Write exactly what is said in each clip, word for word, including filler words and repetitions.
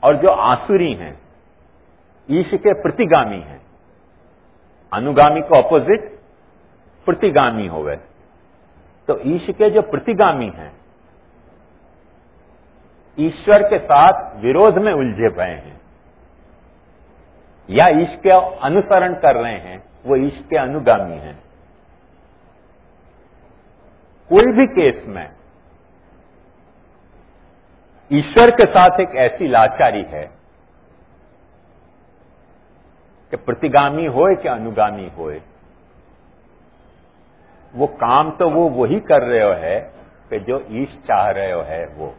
और जो आसुरी हैं, ईश के प्रतिगामी हैं। अनुगामी का ऑपोजिट प्रतिगामी हो गए। तो ईश के जो प्रतिगामी हैं, ईश्वर के साथ विरोध में उलझे पए हैं या ईश के अनुसरण कर रहे हैं, वो ईश के अनुगामी हैं। कोई भी केस में ईश्वर के साथ एक ऐसी लाचारी है कि प्रतिगामी होए कि अनुगामी होए, वो काम तो वो वही कर रहे हो है कि जो ईश चाह रहे हो है वो।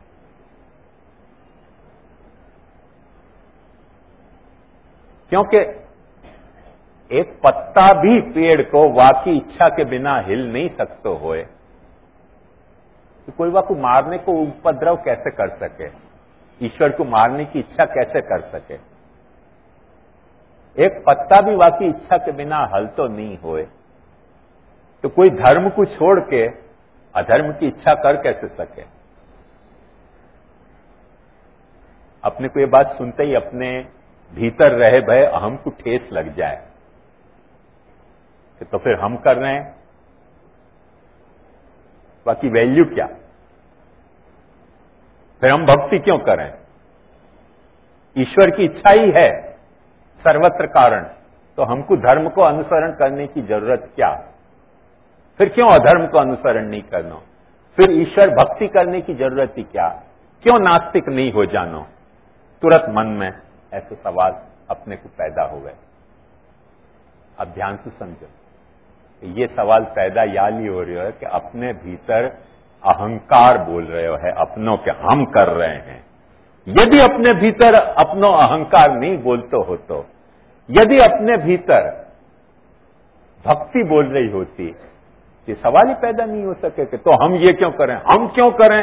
क्योंकि एक पत्ता भी पेड़ को वाकी इच्छा के बिना हिल नहीं सकते होए, तो कोई वाकू मारने को उपद्रव कैसे कर सके, ईश्वर को मारने की इच्छा कैसे कर सके। एक पत्ता भी वाकी इच्छा के बिना हल तो नहीं होए, तो कोई धर्म को छोड़ के अधर्म की इच्छा कर कैसे सके। अपने को ये बात सुनते ही अपने भीतर रहे भय अहम को ठेस लग जाए कि तो फिर हम कर रहे हैं, बाकी वैल्यू क्या, फिर हम भक्ति क्यों करें। ईश्वर की इच्छा ही है सर्वत्र कारण, तो हमको धर्म को अनुसरण करने की जरूरत क्या, फिर क्यों अधर्म को अनुसरण नहीं करना, फिर ईश्वर भक्ति करने की जरूरत ही क्या, क्यों नास्तिक नहीं हो जानो। तुरंत मन में ऐसे सवाल अपने को पैदा हो गए। अब ध्यान से समझो, ये सवाल पैदा याली हो रही है कि अपने भीतर अहंकार बोल रहे हो है अपनों के हम कर रहे हैं। यदि अपने भीतर अपनों अहंकार नहीं बोलते हो, तो यदि अपने भीतर भक्ति बोल रही होती, ये सवाल ही पैदा नहीं हो सके कि तो हम ये क्यों करें, हम क्यों करें।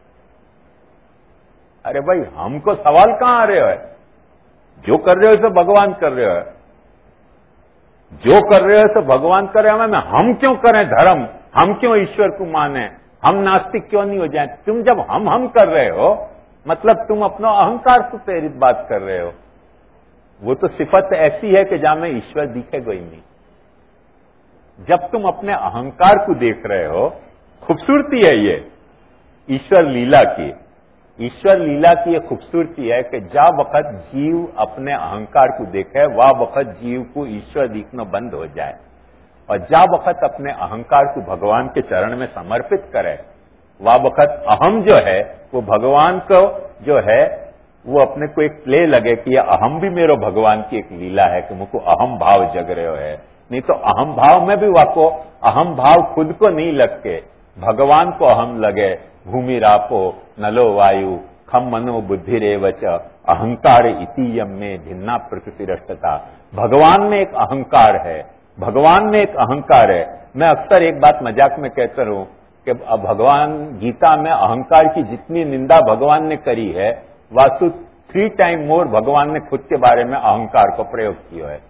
अरे भाई, हमको सवाल कहां आ रहे हो है, जो कर रहे हो तो भगवान कर रहे हो, जो कर रहे हो तो भगवान कर रहे हो, मैं हम क्यों करें धर्म, हम क्यों ईश्वर को माने, हम नास्तिक क्यों नहीं हो जाए। तुम जब हम हम कर रहे हो, मतलब तुम अपना अहंकार से प्रेरित बात कर रहे हो। वो तो सिफत ऐसी है कि जहां में ईश्वर दिखेगा ही नहीं। जब तुम अपने अहंकार को देख रहे हो, खूबसूरती है ये ईश्वर लीला की। ईश्वर लीला की यह खूबसूरती है कि जा वक्त जीव अपने अहंकार को देखे, वह वक्त जीव को ईश्वर दिखना बंद हो जाए, और जा वक्त अपने अहंकार को भगवान के चरण में समर्पित करे, वह वक्त अहम जो है वो भगवान को जो है वो अपने को एक प्ले लगे कि यह अहम भी मेरो भगवान की एक लीला है कि मुझको अहम भाव जग रहे हो है। नहीं तो अहम भाव में भी वाको अहम भाव खुद को नहीं लग के भगवान को अहम लगे। भूमि रापो नलो वायु खम मनो बुद्धि रेवच अहंकार इतीयम में भिन्ना प्रकृति रष्टता। भगवान में एक अहंकार है, भगवान में एक अहंकार है। मैं अक्सर एक बात मजाक में कहता रहूं कि भगवान गीता में अहंकार की जितनी निंदा भगवान ने करी है, वासु थ्री टाइम मोर भगवान ने खुद के बारे में अहंकार को प्रयोग किया है।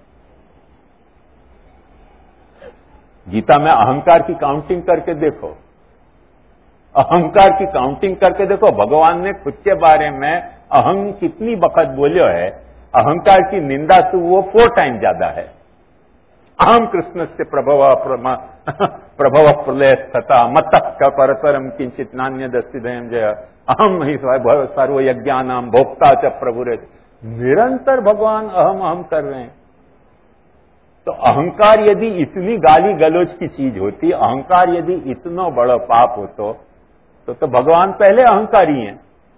गीता में अहंकार की काउंटिंग करके देखो, अहंकार की काउंटिंग करके देखो, भगवान ने खुद के बारे में अहं कितनी बखत बोलियो है। अहंकार की निंदा से वो फोर टाइम ज्यादा है। अहम कृष्ण से प्रभव प्रभव प्रलय तथा मत परतरम किंचित नान्य दस्तिदयम जय अहम ही सर्व यज्ञानाम भोक्ता च प्रभु। निरंतर भगवान अहम अहम कर रहे हैं। तो अहंकार यदि इतनी गाली गलोच की चीज होती, अहंकार यदि इतना बड़ा पाप हो तो तो, तो भगवान पहले अहंकारी हैं।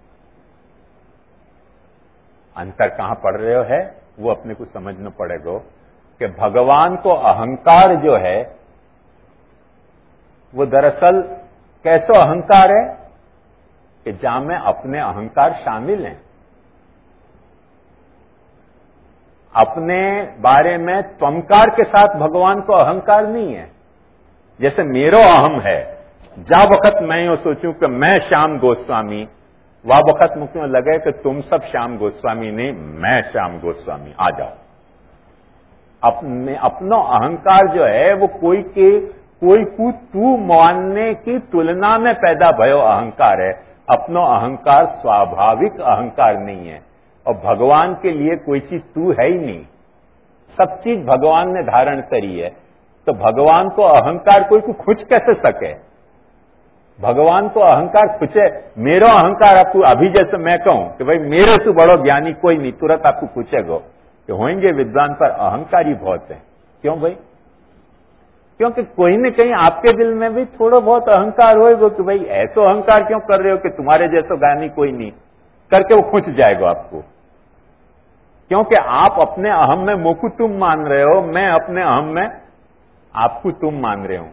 अंतर कहां पड़ रहे हो है वो अपने को समझना पड़ेगा कि भगवान को अहंकार जो है वो दरअसल कैसा अहंकार है कि जहां में अपने अहंकार शामिल हैं। अपने बारे में त्वमकार के साथ भगवान को अहंकार नहीं है। जैसे मेरो अहम है, जा वक्त मैं यो सोचूं कि मैं श्याम गोस्वामी, वह वक्त मुझे लगे कि तुम सब श्याम गोस्वामी नहीं, मैं श्याम गोस्वामी, आ जाओ। अपने अपना अहंकार जो है वो कोई के कोई को तू मानने की तुलना में पैदा भयो अहंकार है। अपना अहंकार स्वाभाविक अहंकार नहीं है। और भगवान के लिए कोई चीज तू है ही नहीं, सब चीज भगवान ने धारण करी है, तो भगवान को अहंकार कोई को खुच कैसे सके? भगवान को अहंकार खुचे, मेरो अहंकार आपको अभी जैसे मैं कहूं कि भाई मेरे से बड़ो ज्ञानी कोई नहीं, तुरंत आपको पूछेगा कि होंगे विद्वान पर अहंकारी बहुत है। क्यों भाई? क्योंकि कोई न कहीं आपके दिल में भी थोड़ा बहुत अहंकार होएगा कि भाई ऐसा अहंकार क्यों कर रहे हो कि तुम्हारे जैसा ज्ञानी कोई नहीं, करके वो खुच जाएगा आपको। क्योंकि आप अपने अहम में मोकू तुम मान रहे हो, मैं अपने अहम में आपको तुम मान रहे हो।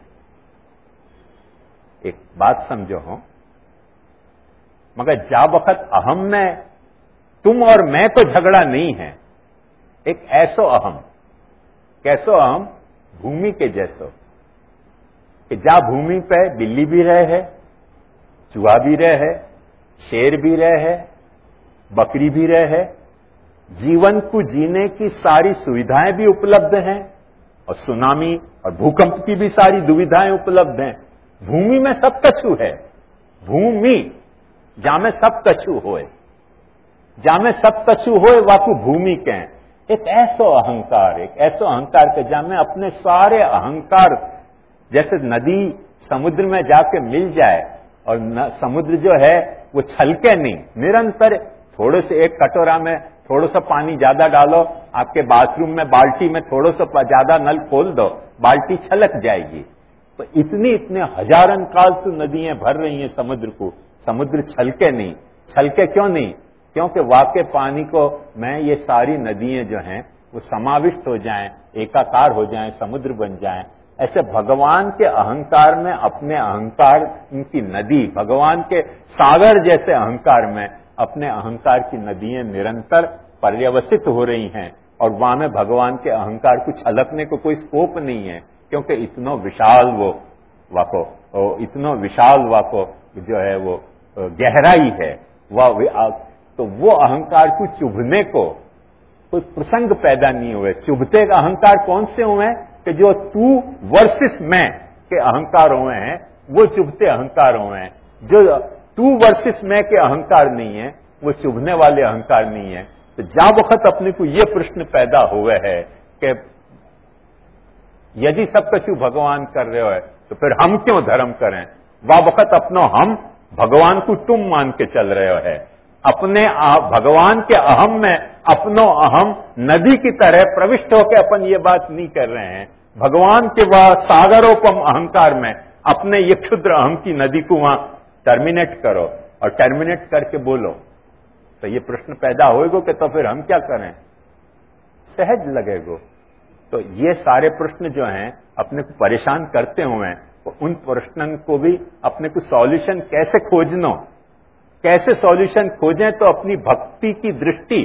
एक बात समझो हो, मगर जा वक्त अहम में तुम और मैं को झगड़ा नहीं है, एक ऐसो अहम, कैसो अहम? भूमि के जैसो, कि जा भूमि पे बिल्ली भी रहे है, चूहा भी रहे है, शेर भी रहे है, बकरी भी रहे है, जीवन को जीने की सारी सुविधाएं भी उपलब्ध हैं, और सुनामी और भूकंप की भी सारी दुविधाएं उपलब्ध हैं। भूमि में सब कछु है, भूमि जामे सब कछु होए, जामे सब कछु होए वाकू भूमि के हैं। एक ऐसो अहंकार, एक ऐसो अहंकार के जामे अपने सारे अहंकार, जैसे नदी समुद्र में जाके मिल जाए और न, समुद्र जो है वो छलके नहीं, निरंतर थोड़े से एक कटोरा में थोड़ा सा पानी ज्यादा डालो, आपके बाथरूम में बाल्टी में थोड़ा सा ज्यादा नल खोल दो, बाल्टी छलक जाएगी। तो इतनी इतने हजारन काल से नदियां भर रही हैं समुद्र को, समुद्र छलके नहीं। छलके क्यों नहीं? क्योंकि वाकई पानी को मैं ये सारी नदियां जो हैं वो समाविष्ट हो जाएं, एकाकार हो जाएं, समुद्र बन जाएं। ऐसे भगवान के अहंकार में अपने अहंकार की नदी, भगवान के सागर जैसे अहंकार में अपने अहंकार की नदियां निरंतर पर्यवसित हो रही हैं, और वहां में भगवान के अहंकार को छलकने को कोई स्कोप नहीं है, क्योंकि इतनो विशाल वो वाको, इतनो विशाल वाको जो है वो गहराई है वह, तो वो अहंकार को चुभने को कोई प्रसंग पैदा नहीं हुए। चुभते अहंकार कौन से हुए हैं? कि जो तू वर्सेस मैं के अहंकार हुए हैं, वो चुभते अहंकार हुए हैं। जो तू वर्सेस मैं के अहंकार नहीं है, वो चुभने वाले अहंकार नहीं है। तो जा वक्त अपने को ये प्रश्न पैदा हुए है कि यदि सब कछु भगवान कर रहे हो है तो फिर हम क्यों धर्म करें? वह वक्त अपनो हम भगवान को तुम मान के चल रहे हो है। अपने भगवान के अहम में अपनो अहम नदी की तरह प्रविष्ट होकर अपन ये बात नहीं कर रहे हैं। भगवान के वह सागरोपम अहंकार में अपने ये क्षुद्र अहम की नदी को वहां टर्मिनेट करो, और टर्मिनेट करके बोलो। तो ये प्रश्न पैदा होएगा कि तो फिर हम क्या करें? सहज लगेगो। तो ये सारे प्रश्न जो हैं अपने को परेशान करते हुए हैं, तो उन प्रश्नों को भी अपने को सॉल्यूशन कैसे खोजना, कैसे सॉल्यूशन खोजें तो अपनी भक्ति की दृष्टि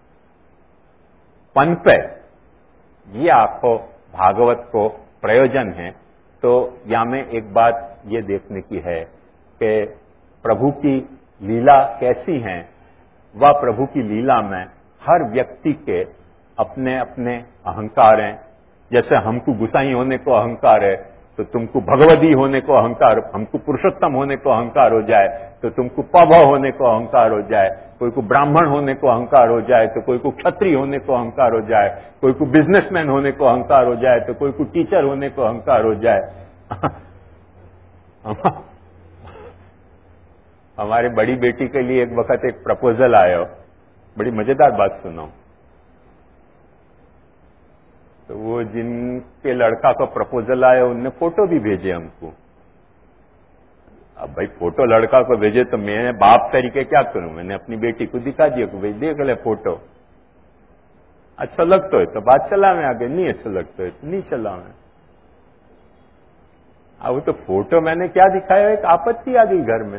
पनपे, ये आपको भागवत को प्रयोजन है। तो यहां में एक बात ये देखने की है कि प्रभु की लीला कैसी है। वह प्रभु की लीला में हर व्यक्ति के अपने अपने अहंकार हैं। जैसे हमको गुसाई होने को अहंकार है, तो तुमको भगवदी होने को अहंकार, हमको पुरुषोत्तम होने को अहंकार हो जाए तो तुमको पव होने को अहंकार हो जाए, कोई को ब्राह्मण होने को अहंकार हो जाए तो कोई को क्षत्रिय होने को अहंकार हो जाए, कोई को बिजनेसमैन होने को अहंकार हो जाए तो कोई को टीचर होने को अहंकार हो जाए। हमारी बड़ी बेटी के लिए एक वक्त एक प्रपोजल आया, बड़ी मजेदार बात सुनो। तो वो जिनके लड़का का प्रपोजल आया उनने फोटो भी भेजे हमको। अब भाई फोटो लड़का को भेजे तो मैं बाप तरीके क्या करूं? मैंने अपनी बेटी को दिखा दिया कि भाई देख ले फोटो, अच्छा लगता है तो बात चला में आगे, नहीं अच्छा लगता है तो नहीं चला में। अब तो फोटो मैंने क्या दिखाया, एक आपत्ति आ गई घर में।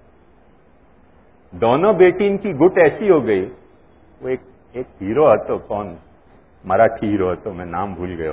दोनों बेटी इनकी गुट ऐसी हो गई। वो एक एक हीरो है, तो कौन मराठी हीरो है, तो मैं नाम भूल गया,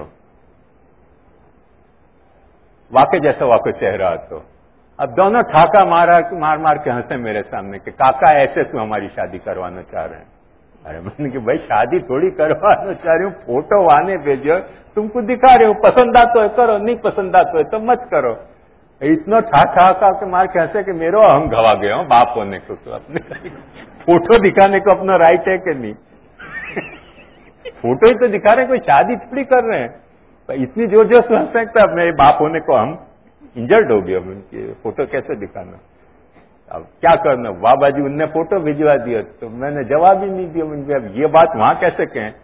वाकई जैसा वाकई चेहरा। तो अब दोनों ठाका मारा मार मार के हंसे मेरे सामने कि काका ऐसे से हमारी शादी करवाना चाह रहे हैं। अरे मैंने कि भाई शादी थोड़ी करवाना चाह रही हूँ, फोटो आने भेजो, तुमको दिखा रही हूँ, पसंद आता है करो, नहीं पसंद आता है तो मत करो। इतना ठा ठा का के मार कैसे कि मेरा अहम गवा गया हूं बाप होने को, तो अपने फोटो दिखाने को अपना राइट है कि नहीं? फोटो ही तो दिखा रहे हैं, कोई शादी थोड़ी कर रहे हैं। इतनी जोर जोर से हंस सकता है, मेरे बाप होने को हम इंजर्ड हो गए, अब उनकी फोटो कैसे दिखाना? अब क्या करना, वाह बाजी उनने फोटो भिजवा दिया, तो मैंने जवाब ही नहीं दिया उनके। अब ये बात वहां कैसे कहें?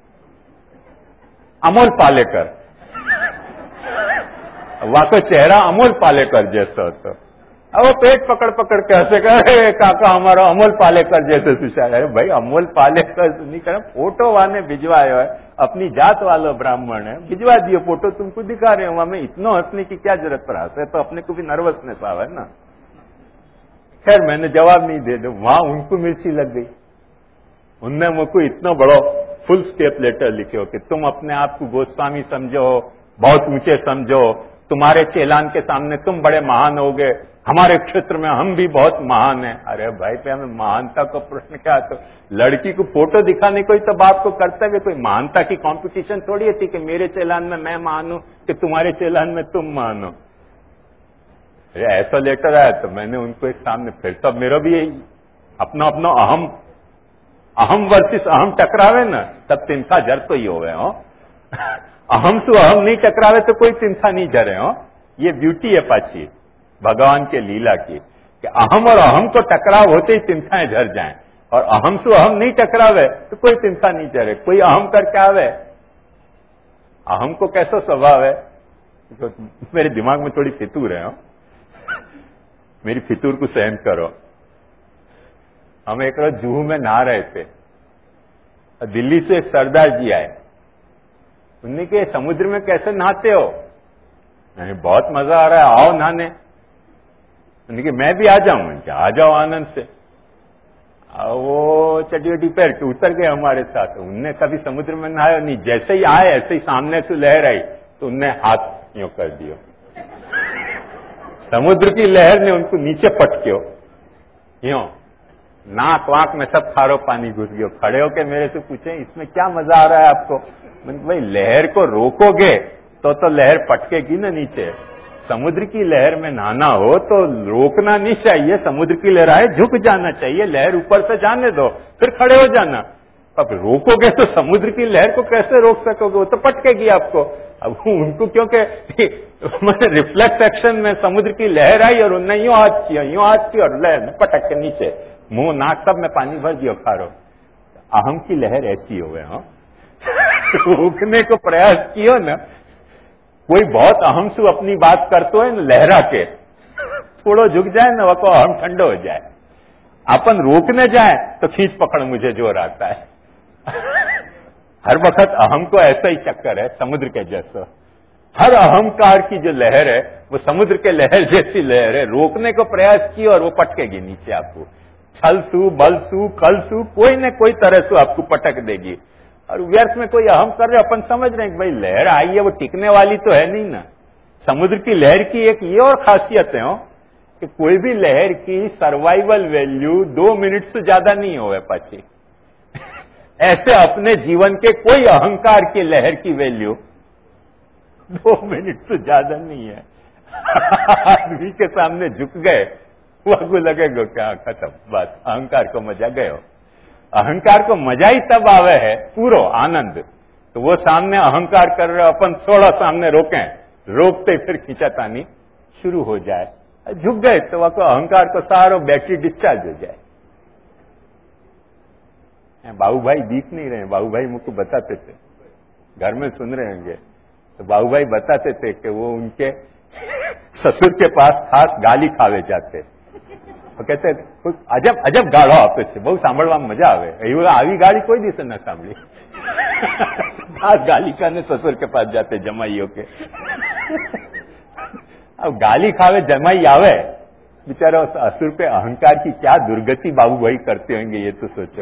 अमोल पालेकर, वाकई चेहरा अमोल पालेकर जैसा होता। अब वो पेट पकड़ पकड़ के ऐसे कहे काका हमारा अमोल पालेकर जैसे सुशाल है। भाई अमोल पालेकर नहीं करे, फोटो वाने भिजवाए है, अपनी जात वाला ब्राह्मण है, भिजवा दिए फोटो, तुमको दिखा रहे हो, हमें इतना हंसने की क्या जरूरत पर हंसे, तो अपने को भी नर्वसनेस आवे ना। खैर मैंने जवाब नहीं दे दो, वहां उनको मिर्ची लग गई। उनने मुझको इतना बड़ा फुल स्टेप लेटर लिखे हो कि तुम अपने आप को गोस्वामी समझो, बहुत ऊंचे समझो, तुम्हारे चेलान के सामने तुम बड़े महान हो गए, हमारे क्षेत्र में हम भी बहुत महान हैं। अरे भाई पे हमें महानता का प्रश्न क्या? तो लड़की को फोटो दिखाने को ही तो बाप को कर्तव्य, कोई महानता की कंपटीशन थोड़ी थी कि मेरे चेलान में मैं महान हूं कि तुम्हारे चेलान में तुम महान हो। ऐसा लेटर आया तो मैंने उनको एक सामने, फिर तब मेरा भी यही अपना अपना अहम अहम वर्सेस अहम टकरावे ना, तब तिनका जर तो ही हो गए हो। अहम सु अहम नहीं टकरावे तो कोई तिनका नहीं जरे हो। ये ब्यूटी है पाची भगवान के लीला की, कि अहम और अहम को टकराव होते ही तिनखाएं झर जाएं, और अहम सु अहम नहीं टकरावे तो कोई तिनका नहीं झरे। कोई अहम करके आवे, अहम को कैसा स्वभाव है? तो मेरे दिमाग में थोड़ी फितूर है, हो? मेरी फितूर को सहन करो। हम एक रोज जूहू में नहा रहे थे, दिल्ली से एक सरदार जी आए। उन्होंने कहा समुद्र में कैसे नहाते हो? नहीं बहुत मजा आ रहा है, आओ नहाने। उन्होंने कहा मैं भी आ जाऊं। क्या आ जाओ आनंद से। वो चटी वटी पैर के उतर गए हमारे साथ। उनने कभी समुद्र में नहाया नहीं, जैसे ही आए ऐसे ही सामने से लहर आई तो उनने हाथ यूं कर दिया, समुद्र की लहर ने उनको नीचे पटक्यो, यूं नाक वाक में सब खारो पानी घुस गयो। खड़े होके मेरे से पूछे इसमें क्या मजा आ रहा है आपको? मैंने भाई लहर को रोकोगे तो तो लहर पटकेगी ना नीचे। समुद्र की लहर में नहाना हो तो रोकना नहीं चाहिए, समुद्र की लहर आए झुक जाना चाहिए, लहर ऊपर से जाने दो फिर खड़े हो जाना। अब रोकोगे तो समुद्र की लहर को कैसे रोक सकोगे? वो तो पटकेगी आपको। अब उनको क्योंकि मैंने रिफ्लेक्स एक्शन में समुद्र की लहर आई और उन्होंने यूं हाथ किया यूं हाथ किया और लहर में पटक के नीचे मुंह नाक सब में पानी भर दिया खारो। अहम की लहर ऐसी हो गए हो, रोकने को प्रयास कियो ना, कोई बहुत अहम से अपनी बात करते है ना, लहरा के थोड़ो झुक जाए ना, वो अहम ठंडो हो जाए। अपन रोकने जाए तो खींच पकड़ मुझे जोर आता है। हर वक्त अहम को ऐसा ही चक्कर है समुद्र के जैसा। हर अहंकार की जो लहर है वो समुद्र के लहर जैसी लहर है, रोकने को प्रयास किया और वो पटकेगी नीचे आपको। छल सु बल सु कल सु कोई न कोई तरह से आपको पटक देगी। और व्यर्थ में कोई अहम कर रहे, अपन समझ रहे हैं कि भाई लहर आई है वो टिकने वाली तो है नहीं ना। समुद्र की लहर की एक ये और खासियत है हो कि कोई भी लहर की सर्वाइवल वैल्यू दो मिनट से ज्यादा नहीं होवे पाची। ऐसे अपने जीवन के कोई अहंकार की लहर की वैल्यू दो मिनट से ज्यादा नहीं है। आदमी के सामने झुक गए वो लगेगा क्या खत्म बात, अहंकार को मजा गए। अहंकार को मजा ही तब आवे है पूरा आनंद, तो वो सामने अहंकार कर रहे अपन थोड़ा सामने रोकें, रोकते फिर खींचातानी शुरू हो जाए, झुक गए तो वह अहंकार को सारो बैटरी डिस्चार्ज हो जाए। बाबू भाई दिख नहीं रहे, बाबू भाई मुझको बताते थे, घर में सुन रहे होंगे, तो बाबू भाई बताते थे कि वो उनके ससुर के पास खास गाली खावे जाते, वो कहते अजब अजब गाળો આપે છે, બહુ સાંભળવામાં મજા આવે, એવું આવી ગાળી કોઈ દિવસે ન સાંભળી। ખાસ ગાली खाने ससुर के पास जाते जमाइयों के। अब गाली खावे जमाई आवे, बेचारा असुर पे अहंकार की क्या दुर्गति बाबू भाई करते होंगे ये तो सोचो।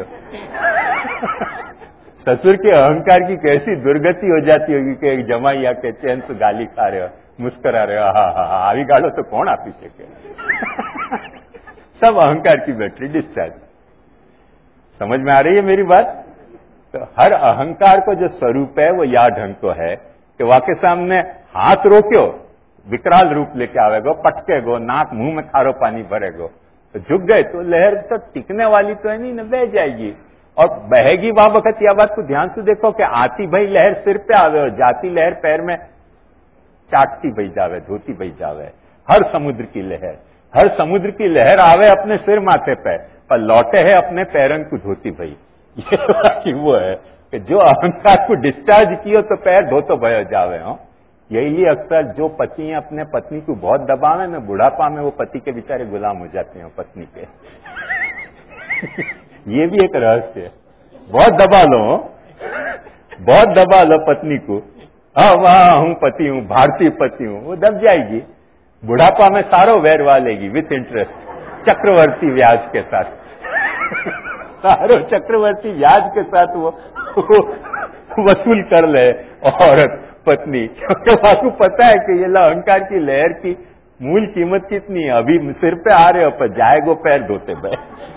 ससुर के अहंकार की कैसी दुर्गति हो जाती होगी कि एक जमाई आके चैन से गाली खा रहे हो, मुस्कुरा रहे हो, हा हा हा, આવી ગાળો तो कौन આપી શકે। सब अहंकार की बैटरी डिस्चार्ज। समझ में आ रही है मेरी बात? तो हर अहंकार को जो स्वरूप है वो या ढंग को है कि वाके सामने हाथ रोक्यो विकराल रूप लेके आवेगो, पटकेगो, नाक मुंह में खारो पानी भरेगो। तो झुक गए तो लहर तो टिकने वाली तो है नहीं न, बह जाएगी। और बहेगी वह वक्त, यह बात को ध्यान से देखो कि आती भाई लहर सिर पे आवे और जाती लहर पैर में चाटती बही जावे, धोती बही जावे। हर समुद्र की लहर, हर समुद्र की लहर आवे अपने सिर माथे पे, पर लौटे है अपने पैरन को धोती भई। ये बाकी वो है कि जो अहंकार को डिस्चार्ज कियो तो पैर धोतो भयो जावे। हो यही लिए अक्सर जो पति अपने पत्नी को बहुत दबावे न, बुढ़ापा में वो पति के बेचारे गुलाम हो जाते हैं पत्नी के। ये भी एक रहस्य है। बहुत दबा लो, बहुत दबा लो पत्नी को, हाँ वाह हूं पति हूं, भारतीय पति हूं, वो दब जाएगी। बुढ़ापा में सारो वैर वालेगी विथ इंटरेस्ट, चक्रवर्ती ब्याज के साथ। सारो चक्रवर्ती ब्याज के साथ वो, वो वसूल कर ले औरत पत्नी, क्योंकि आपको पता है कि ये अहंकार की लहर की मूल कीमत कितनी है। अभी सिर पे आ रहे हो पर जाएगो पैर धोते भाई।